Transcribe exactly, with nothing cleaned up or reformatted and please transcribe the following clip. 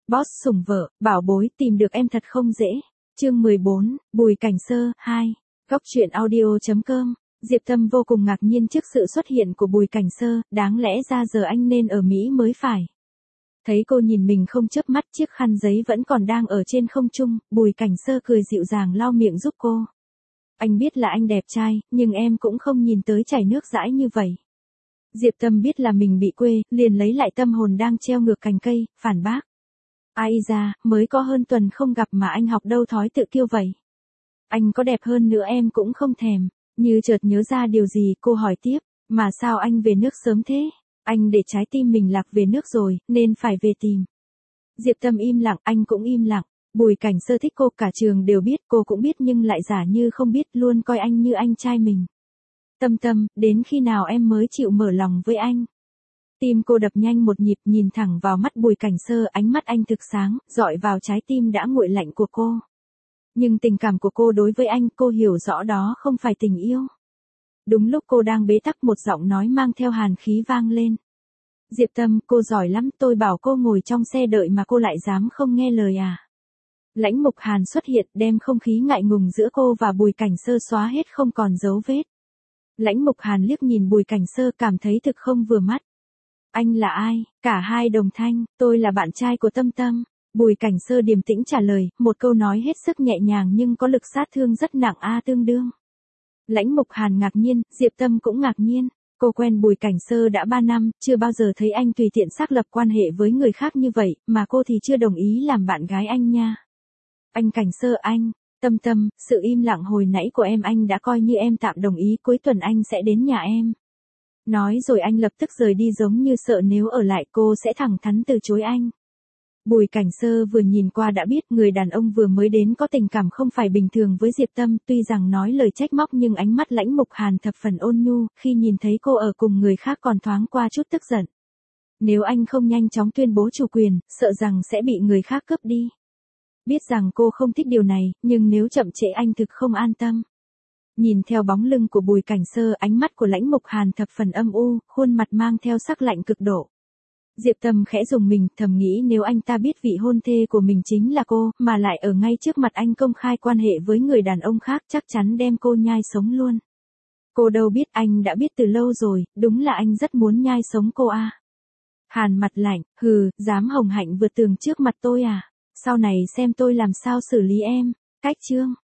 Boss sủng vợ, bảo bối, tìm được em thật không dễ. Chương mười bốn, Bùi Cảnh Sơ, hai. Góc truyện audio chấm com. Diệp Tâm vô cùng ngạc nhiên trước sự xuất hiện của Bùi Cảnh Sơ, đáng lẽ ra giờ anh nên ở Mỹ mới phải. Thấy cô nhìn mình không chớp mắt, chiếc khăn giấy vẫn còn đang ở trên không trung, Bùi Cảnh Sơ cười dịu dàng lau miệng giúp cô. Anh biết là anh đẹp trai, nhưng em cũng không nhìn tới chảy nước dãi như vậy. Diệp Tâm biết là mình bị quê, liền lấy lại tâm hồn đang treo ngược cành cây, phản bác. Ai ra, mới có hơn tuần không gặp mà anh học đâu thói tự kiêu vậy. Anh có đẹp hơn nữa em cũng không thèm. Như chợt nhớ ra điều gì, cô hỏi tiếp, mà sao anh về nước sớm thế? Anh để trái tim mình lạc về nước rồi, nên phải về tìm. Diệp Tâm im lặng, anh cũng im lặng. Bùi Cảnh Sơ thích cô, cả trường đều biết, cô cũng biết nhưng lại giả như không biết, luôn coi anh như anh trai mình. Tâm Tâm, đến khi nào em mới chịu mở lòng với anh? Tim cô đập nhanh một nhịp, nhìn thẳng vào mắt Bùi Cảnh Sơ, ánh mắt anh thực sáng, dọi vào trái tim đã nguội lạnh của cô. Nhưng tình cảm của cô đối với anh, cô hiểu rõ đó không phải tình yêu. Đúng lúc cô đang bế tắc, một giọng nói mang theo hàn khí vang lên. Diệp Tâm, cô giỏi lắm, tôi bảo cô ngồi trong xe đợi mà cô lại dám không nghe lời à? Lãnh Mục Hàn xuất hiện, đem không khí ngại ngùng giữa cô và Bùi Cảnh Sơ xóa hết không còn dấu vết. Lãnh Mục Hàn liếc nhìn Bùi Cảnh Sơ, cảm thấy thực không vừa mắt. Anh là ai? Cả hai đồng thanh, tôi là bạn trai của Tâm Tâm. Bùi Cảnh Sơ điềm tĩnh trả lời, một câu nói hết sức nhẹ nhàng nhưng có lực sát thương rất nặng a tương đương. Lãnh Mục Hàn ngạc nhiên, Diệp Tâm cũng ngạc nhiên. Cô quen Bùi Cảnh Sơ đã ba năm, chưa bao giờ thấy anh tùy tiện xác lập quan hệ với người khác như vậy, mà cô thì chưa đồng ý làm bạn gái anh nha. Anh Cảnh Sơ anh, Tâm Tâm, sự im lặng hồi nãy của em anh đã coi như em tạm đồng ý, cuối tuần anh sẽ đến nhà em. Nói rồi anh lập tức rời đi giống như sợ nếu ở lại cô sẽ thẳng thắn từ chối anh. Bùi Cảnh Sơ vừa nhìn qua đã biết người đàn ông vừa mới đến có tình cảm không phải bình thường với Diệp Tâm, tuy rằng nói lời trách móc nhưng ánh mắt Lãnh Mục Hàn thập phần ôn nhu, khi nhìn thấy cô ở cùng người khác còn thoáng qua chút tức giận. Nếu anh không nhanh chóng tuyên bố chủ quyền, sợ rằng sẽ bị người khác cướp đi. Biết rằng cô không thích điều này, nhưng nếu chậm trễ anh thực không an tâm. Nhìn theo bóng lưng của Bùi Cảnh Sơ, ánh mắt của Lãnh Mục Hàn thập phần âm u, khuôn mặt mang theo sắc lạnh cực độ. Diệp Tâm khẽ dùng mình, thầm nghĩ nếu anh ta biết vị hôn thê của mình chính là cô, mà lại ở ngay trước mặt anh công khai quan hệ với người đàn ông khác, chắc chắn đem cô nhai sống luôn. Cô đâu biết anh đã biết từ lâu rồi, đúng là anh rất muốn nhai sống cô à. Hàn mặt lạnh, hừ, dám hồng hạnh vượt tường trước mặt tôi à, sau này xem tôi làm sao xử lý em. Cách chương.